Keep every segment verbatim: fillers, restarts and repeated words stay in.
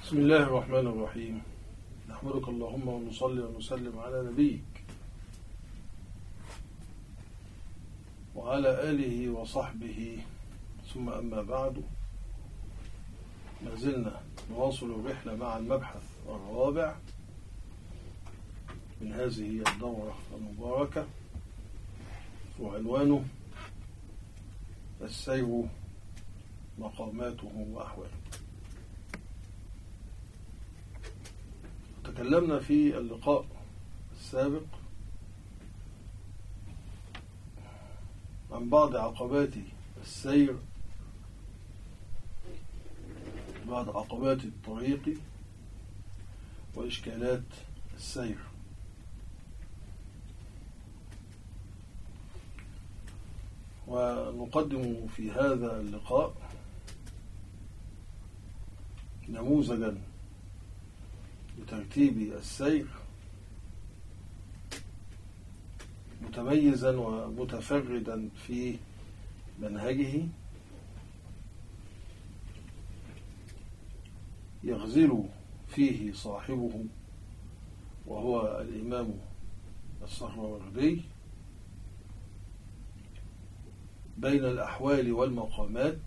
بسم الله الرحمن الرحيم. نحمدك اللهم ونصلي ونسلم على نبيك وعلى آله وصحبه، ثم أما بعد. ما زلنا نواصل الرحلة مع المبحث الرابع من هذه الدورة المباركة، وعنوانه السير مقاماته وأحواله. تكلمنا في اللقاء السابق عن بعض عقبات السير، بعض عقبات الطريق وإشكالات السير. ونقدم في هذا اللقاء نموذجا لترتيب السير متميزا ومتفردا في منهجه، يغزل فيه صاحبه وهو الإمام السهروردي بين الأحوال والمقامات،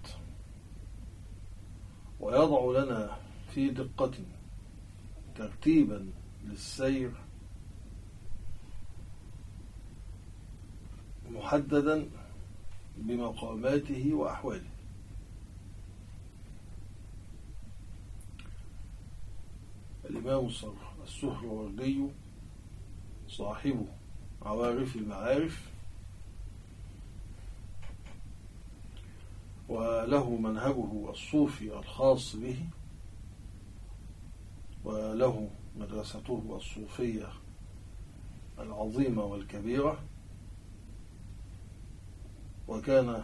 ويضع لنا في دقة ترتيبا للسير محددا بمقاماته وأحواله. الإمام السهروردي صاحب عوارف المعارف، وله منهجه الصوفي الخاص به، وله مدرسته الصوفية العظيمة والكبيرة، وكان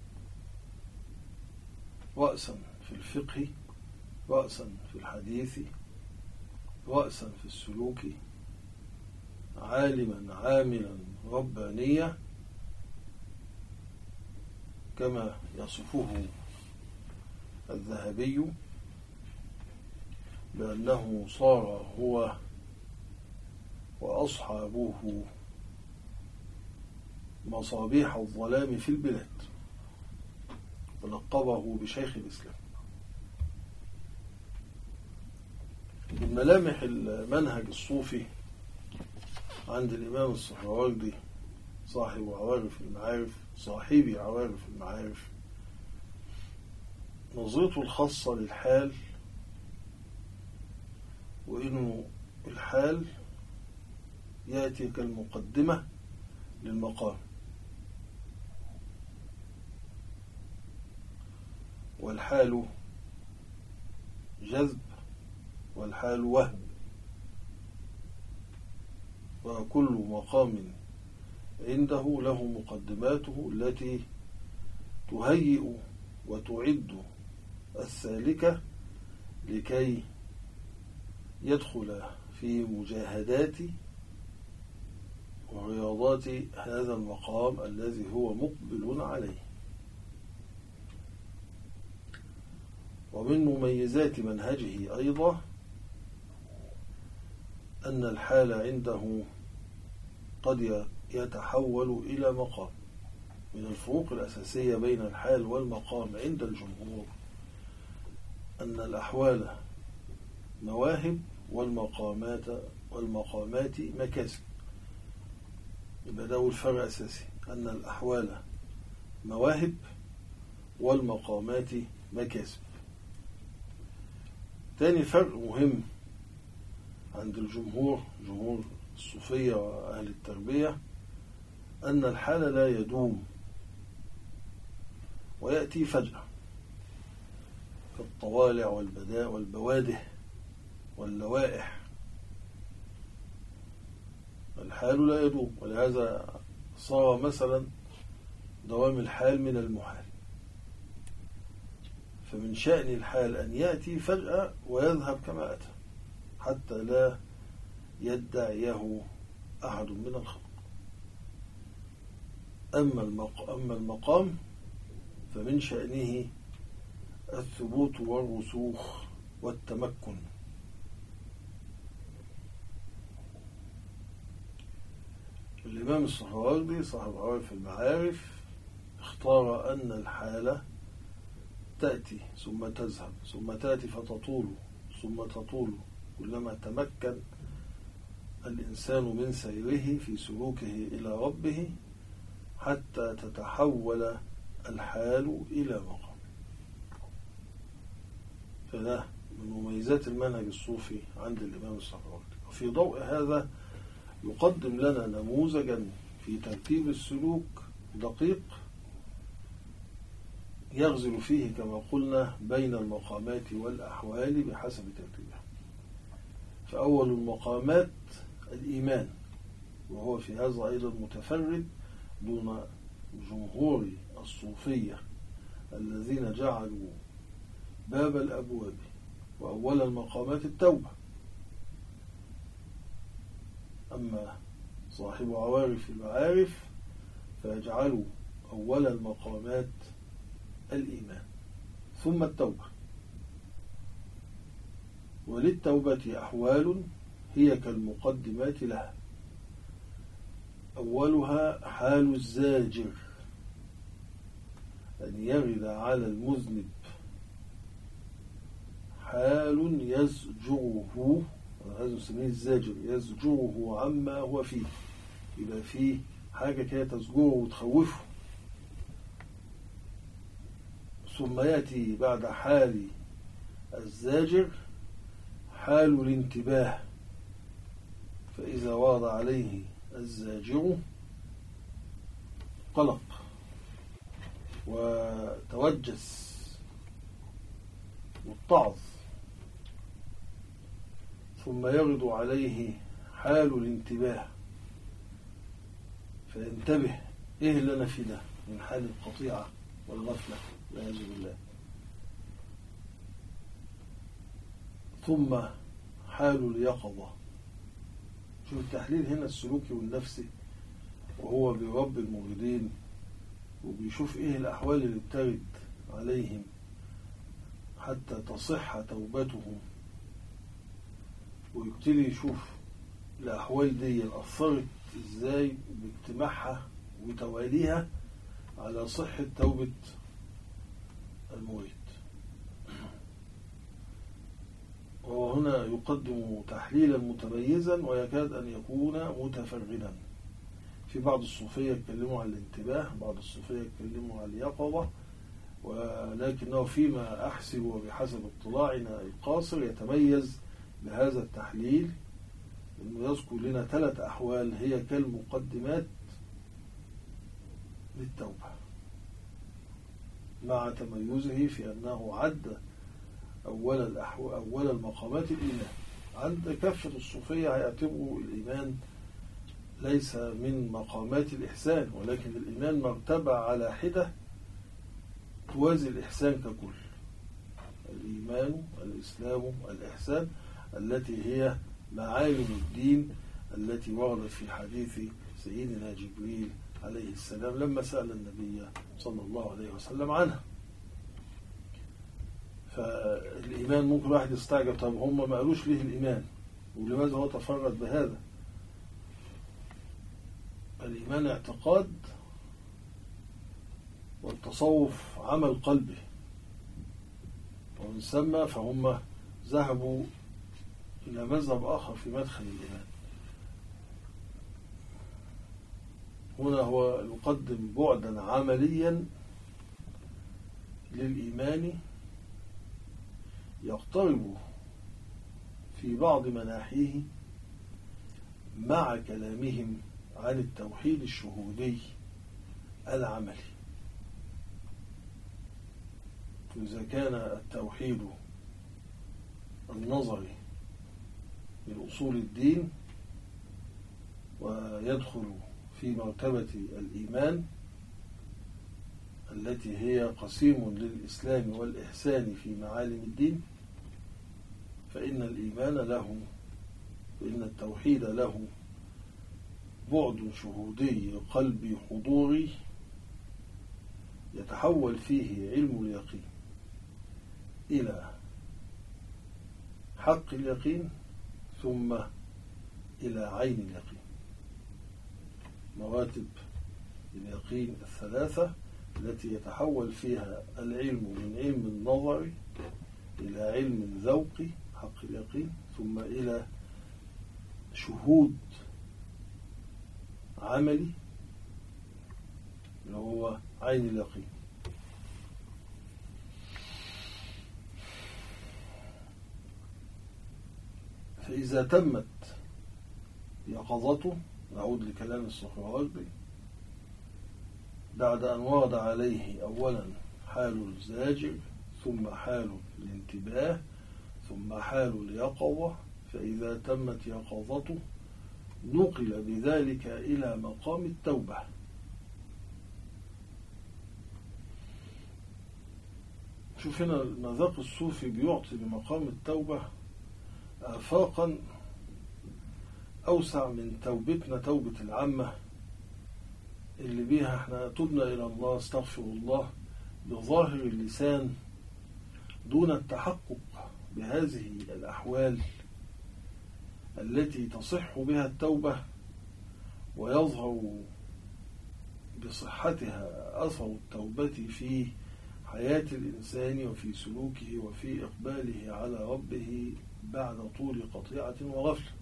رأسا في الفقه، رأسا في الحديث، رأسا في السلوك، عالما عاملا ربانيا كما يصفه الذهبي بأنه صار هو وأصحابه مصابيح الظلام في البلاد، ولقبه بشيخ الإسلام. من ملامح المنهج الصوفي عند الإمام السهروردي صاحب عوارف المعارف، صاحبي عوارف المعارف، نظرته الخاصة للحال، وإنه الحال يأتي كالمقدمة للمقام، والحال جذب والحال وهب، وكل مقام عنده له مقدماته التي تهيئ وتعد السالك لكي يدخل في مجاهدات ورياضات هذا المقام الذي هو مقبل عليه. ومن مميزات منهجه أيضا أن الحال عنده قد يتحول إلى مقام. من الفروق الأساسية بين الحال والمقام عند الجمهور أن الأحوال مواهب والمقامات والمقامات مكاسب. يبقى ده الفرق الأساسي، أن الأحوال مواهب والمقامات مكاسب. تاني فرق مهم عند الجمهور، جمهور الصوفية وأهل التربية، أن الحال لا يدوم ويأتي فجأة كالطوالع والبداء والبواده واللوائح. الحال لا يدوم، ولهذا صار مثلا دوام الحال من المحال. فمن شأن الحال أن يأتي فجأة ويذهب كما أتى حتى لا يدعيه أحد من الخلق. أما المقام فمن شأنه الثبوت والرسوخ والتمكن. الإمام السهروردي صاحب عارف المعارف اختار أن الحالة تأتي ثم تذهب ثم تأتي فتطول ثم تطول كلما تمكن الإنسان من سيره في سلوكه إلى ربه حتى تتحول الحال إلى مقام. فده من مميزات المنهج الصوفي عند الإمام السهروردي. وفي ضوء هذا يقدم لنا نموذجا في ترتيب السلوك دقيق يغزل فيه كما قلنا بين المقامات والأحوال بحسب ترتيبها. فأول المقامات الإيمان، وهو في هذا أيضا متفرد دون جمهور الصوفية الذين جعلوا باب الأبواب وأول المقامات التوبة. أما صاحب عوارف المعارف فيجعلوا أول المقامات الإيمان ثم التوبة. وللتوبة أحوال هي كالمقدمات لها. أولها حال الزاجر، أن يرد على المذنب حال يزجره، هذا نسميه الزاجر، يزجره عما هو فيه، يبقى فيه حاجة كده تزجره وتخوفه. ثم يأتي بعد حال الزاجر حال الانتباه، فإذا ورد عليه الزاجر قلق وتوجس واتعظ. ثم يرد عليه حال الانتباه فينتبه، ايه اللي انا فيه ده من حال القطيعة والغفلة والعياذ بالله. ثم حال اليقظة. شوف التحليل هنا السلوكي والنفسي، وهو بيربي المريدين وبيشوف ايه الأحوال اللي بترد عليهم حتى تصح توبتهم، ويبتدي يشوف الأحوال دي أثرت ازاي باجتماعها وتواليها على صحة توبة المريد. وهنا يقدم تحليلا متميزا ويكاد أن يكون متفردا. في بعض الصوفية يتكلموا عن الانتباه، بعض الصوفية يتكلموا عن اليقظة، ولكنه فيما أحسب وبحسب اطلاعنا القاصر يتميز بهذا التحليل، أنه يذكر لنا ثلاث أحوال هي كالمقدمات للتوبة، مع تميزه في أنه عد أول الأحوال أول المقامات الإيمان. عند كافة الصوفية هيعتبروا الإيمان ليس من مقامات الإحسان، ولكن الإيمان مرتبة على حدة توازي الإحسان ككل. الإيمان، الإسلام، الإحسان، التي هي معالم الدين التي وردت في حديث سيدنا جبريل عليه السلام لما سأل النبي صلى الله عليه وسلم عنها. فالإيمان ممكن واحد يستعجب، طب هم ما قالوش ليه الإيمان ولماذا هو تفرد بهذا؟ الإيمان اعتقاد، والتصوف عمل قلبي، ومن ثم فهم ذهبوا إلى مذهب آخر في مدخل الإيمان. هنا هو يقدم بعدا عمليا للإيمان يقترب في بعض مناحيه مع كلامهم عن التوحيد الشهودي العملي. إذا كان التوحيد النظري من أصول الدين ويدخل في مرتبة الإيمان التي هي قسيم للإسلام والإحسان في معالم الدين، فإن الإيمان له وإن التوحيد له بعد شهودي قلبي حضوري يتحول فيه علم اليقين إلى حق اليقين ثم إلى عين اليقين. مراتب اليقين الثلاثة التي يتحول فيها العلم من علم النظر إلى علم ذوقي حق اليقين، ثم إلى شهود عملي اللي هو عين اليقين. فإذا تمت يقظته، نعود لكلام السهروردي، بعد أن ورد عليه أولا حال الزاجر ثم حال الانتباه ثم حال اليقظة، فإذا تمت يقظته نقل بذلك إلى مقام التوبة. شوف هنا المذاق الصوفي بيعطي بمقام التوبة آفاقا أوسع من توبتنا توبة العامة اللي بيها احنا تبنا إلى الله استغفر الله بظاهر اللسان دون التحقق بهذه الأحوال التي تصح بها التوبة ويظهر بصحتها أثر التوبة في حياة الإنسان وفي سلوكه وفي إقباله على ربه بعد طول قطيعة وغفلة.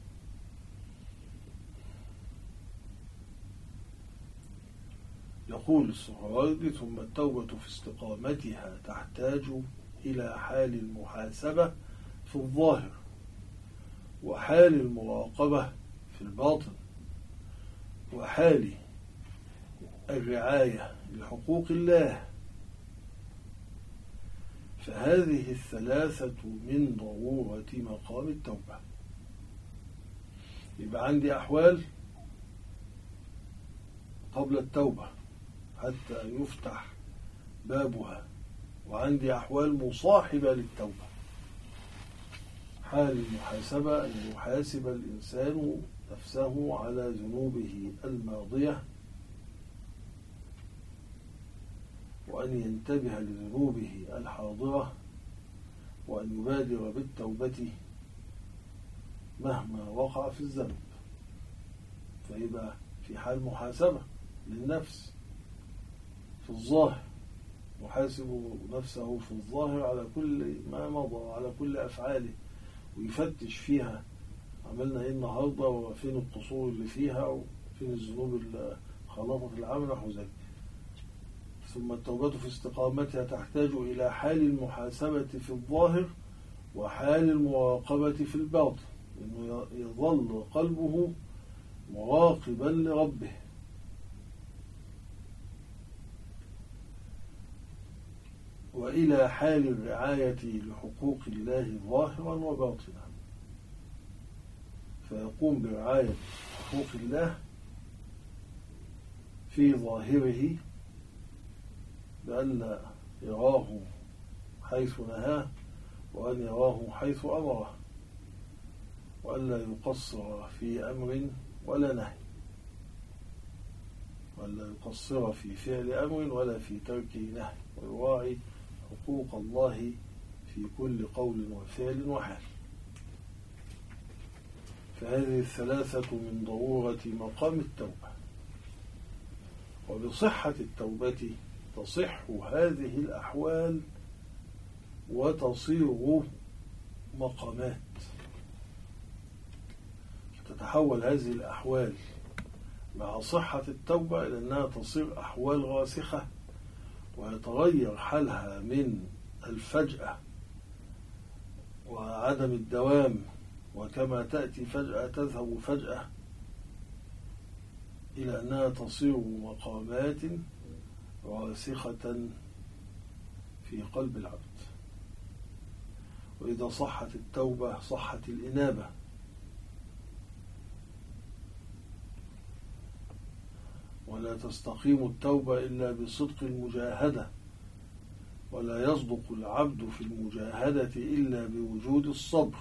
يقول السهروردي: ثم التوبة في استقامتها تحتاج إلى حال المحاسبة في الظاهر وحال المراقبة في الباطن وحال الرعاية لحقوق الله، فهذه الثلاثة من ضرورة مقام التوبة. يبقى عندي أحوال قبل التوبة حتى يفتح بابها، وعندي أحوال مصاحبة للتوبة. حال المحاسبة أن يحاسب الإنسان نفسه على ذنوبه الماضية وأن ينتبه لذنوبه الحاضرة وأن يبادر بالتوبة مهما وقع في الذنب. فيبقى في حال محاسبة للنفس في الظاهر، يحاسب نفسه في الظاهر على كل ما مضى على كل أفعاله ويفتش فيها عملنا إيه النهاردة وفين القصور اللي فيها وفين الذنوب اللي خلطت العمل نحو ذلك. ثم التوبة في استقامتها تحتاج إلى حال المحاسبة في الظاهر وحال المراقبة في الباطن، إنه يظل قلبه مراقبا لربه. وإلى حال الرعاية لحقوق الله ظاهرا وباطنا، فيقوم برعاية حقوق الله في ظاهره بأن يراه حيث نهاه وأن يراه حيث أمره، وألا يقصر في أمر ولا نهي، وألا يقصر في فعل أمر ولا في ترك نهي، ويراعي حقوق الله في كل قول وفعل وحال. فهذه الثلاثة من ضرورة مقام التوبة. وبصحة التوبة تصح هذه الأحوال وتصير مقامات. تتحول هذه الأحوال مع صحة التوبة إلى أنها تصير أحوال راسخة، ويتغير حالها من الفجأة وعدم الدوام، وكما تأتي فجأة تذهب فجأة، إلى أنها تصير مقامات راسخة في قلب العبد. وإذا صحت التوبة صحت الإنابة، ولا تستقيم التوبة إلا بصدق المجاهدة، ولا يصدق العبد في المجاهدة إلا بوجود الصبر،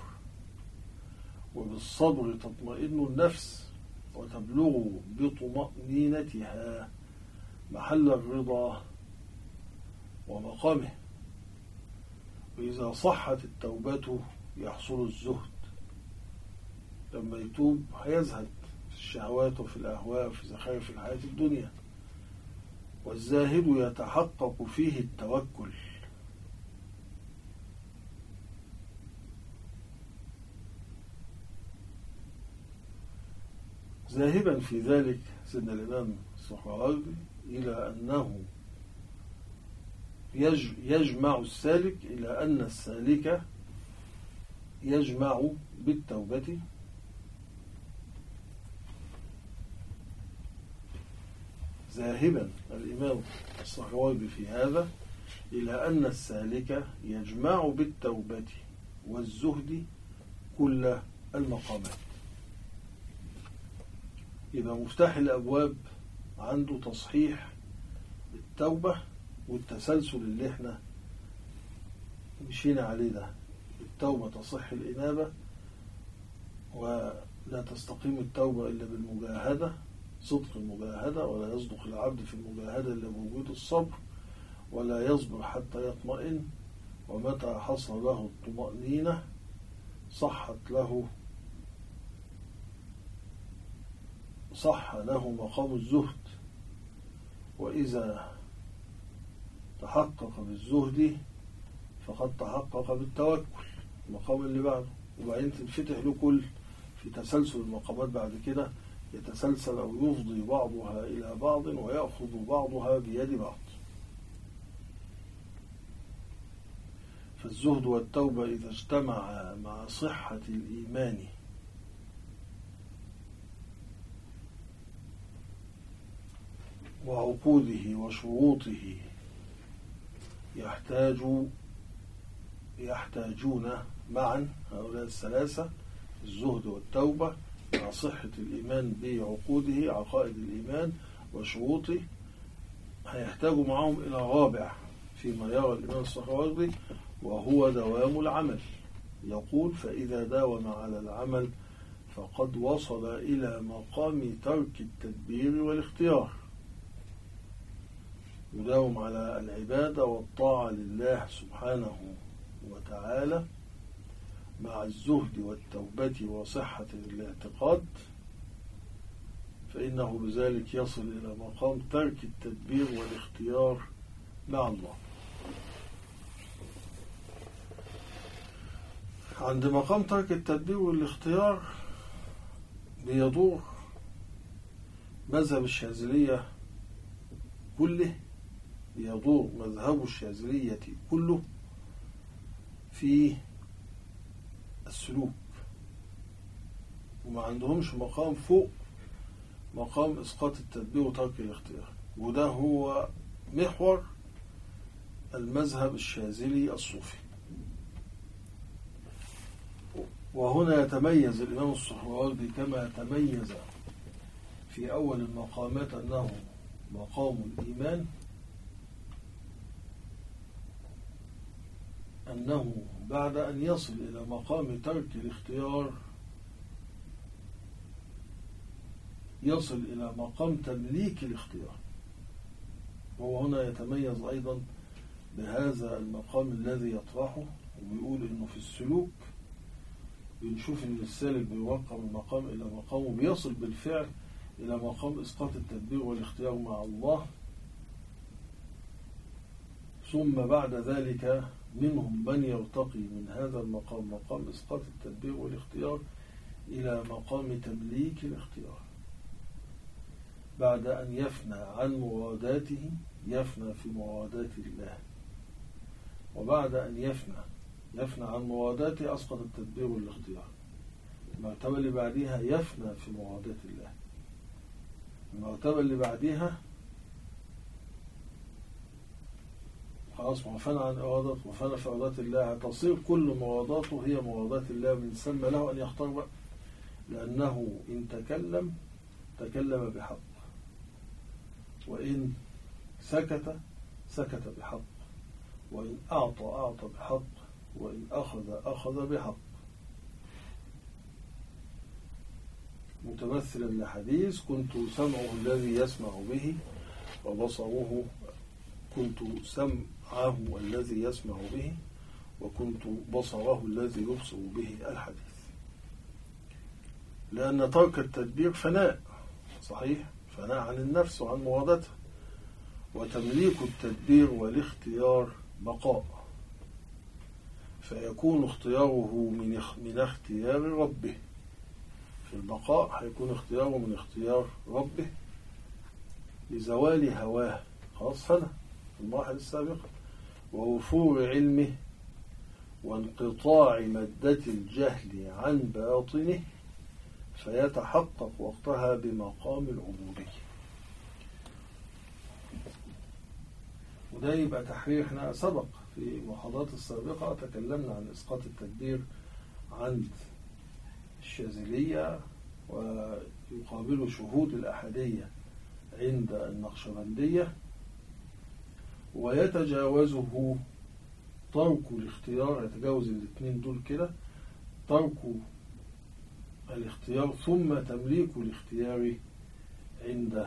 وبالصبر تطمئن النفس وتبلغ بطمأنينتها محل الرضا ومقامه. وإذا صحت التوبة يحصل الزهد. لما يتوب هيزهد في الشهوات وفي الأهواء وفي زخارف الحياة الدنيا. والزاهد يتحقق فيه التوكل. ذاهبا في ذلك سيدنا الإمام السخاوي إلى أنه يجمع السالك إلى أن السالك يجمع بالتوبة ذاهبا الإمام السخاوي في هذا إلى أن السالك يجمع بالتوبة والزهد كل المقامات. يبقى مفتاح الأبواب عنده تصحيح التوبة والتسلسل اللي احنا مشينا عليه ده. التوبة تصح الإنابة، ولا تستقيم التوبة إلا بالمجاهدة، صدق المجاهدة، ولا يصدق العبد في المجاهدة إلا بوجود الصبر، ولا يصبر حتى يطمئن، ومتى حصل له الطمأنينة صحت له صح له مقام الزهد. وإذا تحقق بالزهد فقد تحقق بالتوكل، المقام اللي بعده. وبعدين تنفتح له كل في تسلسل المقامات بعد كده، يتسلسل أو يفضي بعضها إلى بعض ويأخذ بعضها بيد بعض. فالزهد والتوبة إذا اجتمعا مع صحة الإيمان وعقوده وشروطه يحتاج يحتاجون معا، هؤلاء الثلاثة الزهد والتوبة مع صحة الإيمان بعقوده عقائد الإيمان وشروطه، هيحتاجوا معهم إلى رابع فيما يرى الإمام السخاوي، وهو دوام العمل. يقول: فإذا داوم على العمل فقد وصل إلى مقام ترك التدبير والاختيار. يداوم على العبادة والطاعة لله سبحانه وتعالى مع الزهد والتوبة وصحة الاعتقاد، فإنه بذلك يصل إلى مقام ترك التدبير والاختيار مع الله. عند مقام ترك التدبير والاختيار بيدور مذهب الشاذلية كله، بيدور مذهب الشاذلية كله في السلوك، وما عندهمش مقام فوق مقام إسقاط التدبير وترك الاختيار. وده هو محور المذهب الشاذلي الصوفي. وهنا يتميز الإمام السخاوي كما تميز في أول المقامات أنه مقام الإيمان، أنه بعد أن يصل إلى مقام ترك الاختيار يصل إلى مقام تمليك الاختيار. وهو هنا يتميز أيضا بهذا المقام الذي يطرحه، ويقول إنه في السلوك بنشوف إن السالك بيوقع من مقام إلى مقام، وبيصل بالفعل إلى مقام إسقاط التدبير والاختيار مع الله. ثم بعد ذلك منهم من يرتقي من هذا المقام، مقام إسقاط التدبير والاختيار، إلى مقام تمليك الاختيار، بعد أن يفنى عن مراداته يفنى في مرادات الله، وبعد أن يفنى يفنى عن مراداته أسقط التدبير والاختيار. المرتبة اللي بعدها يفنى في مرادات الله. المرتبة اللي بعدها خلاص وفنى عن إرادات وفنى في إرادات الله، تصير كل مراداته هي مرادات الله، من ثم له أن يختار بقى، لأنه إن تكلم تكلم بحق، وإن سكت سكت بحق، وإن أعطى أعطى بحق، وإن أخذ أخذ بحق. متمثلا لحديث: كنت سمعه الذي يسمع به، وبصره كنت سمعه الذي يسمع به، وكنت بصره الذي يبصر به الحديث. لأن ترك التدبير فناء، صحيح، فناء عن النفس وعن مرادتها، وتمليك التدبير والاختيار بقاء، فيكون اختياره من من اختيار ربه. في البقاء هيكون اختياره من اختيار ربه لزوال هواه، خلاص فنى في المراحل السابقة، ووفور علمه وانقطاع مادة الجهل عن باطنه، فيتحقق وقتها بمقام العبودية. وده يبقى تحرير. احنا سبق في المحاضرات السابقة تكلمنا عن إسقاط التدبير عند الشاذلية ويقابل شهود الأحدية عند النقشبندية، ويتجاوزه ترك الاختيار، يتجاوز الاثنين دول كده، ترك الاختيار ثم تمليك الاختيار عند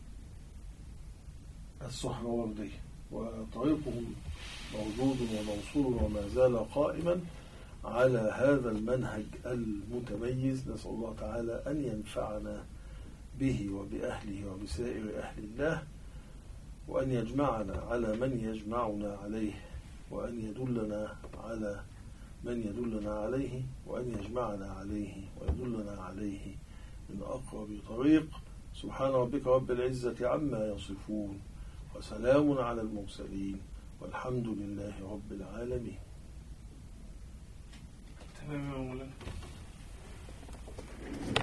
السهروردية. وطريقهم موجود وموصول وما زال قائما على هذا المنهج المتميز. نسأل الله تعالى أن ينفعنا به وبأهله وبسائر أهل الله، وأن يجمعنا على من يجمعنا عليه، وأن يدلنا على من يدلنا عليه، وأن يجمعنا عليه ويدلنا عليه من أقرب طريق. سبحان ربك رب العزة عما يصفون، وسلام على المرسلين، والحمد لله رب العالمين. تمام يا مولانا.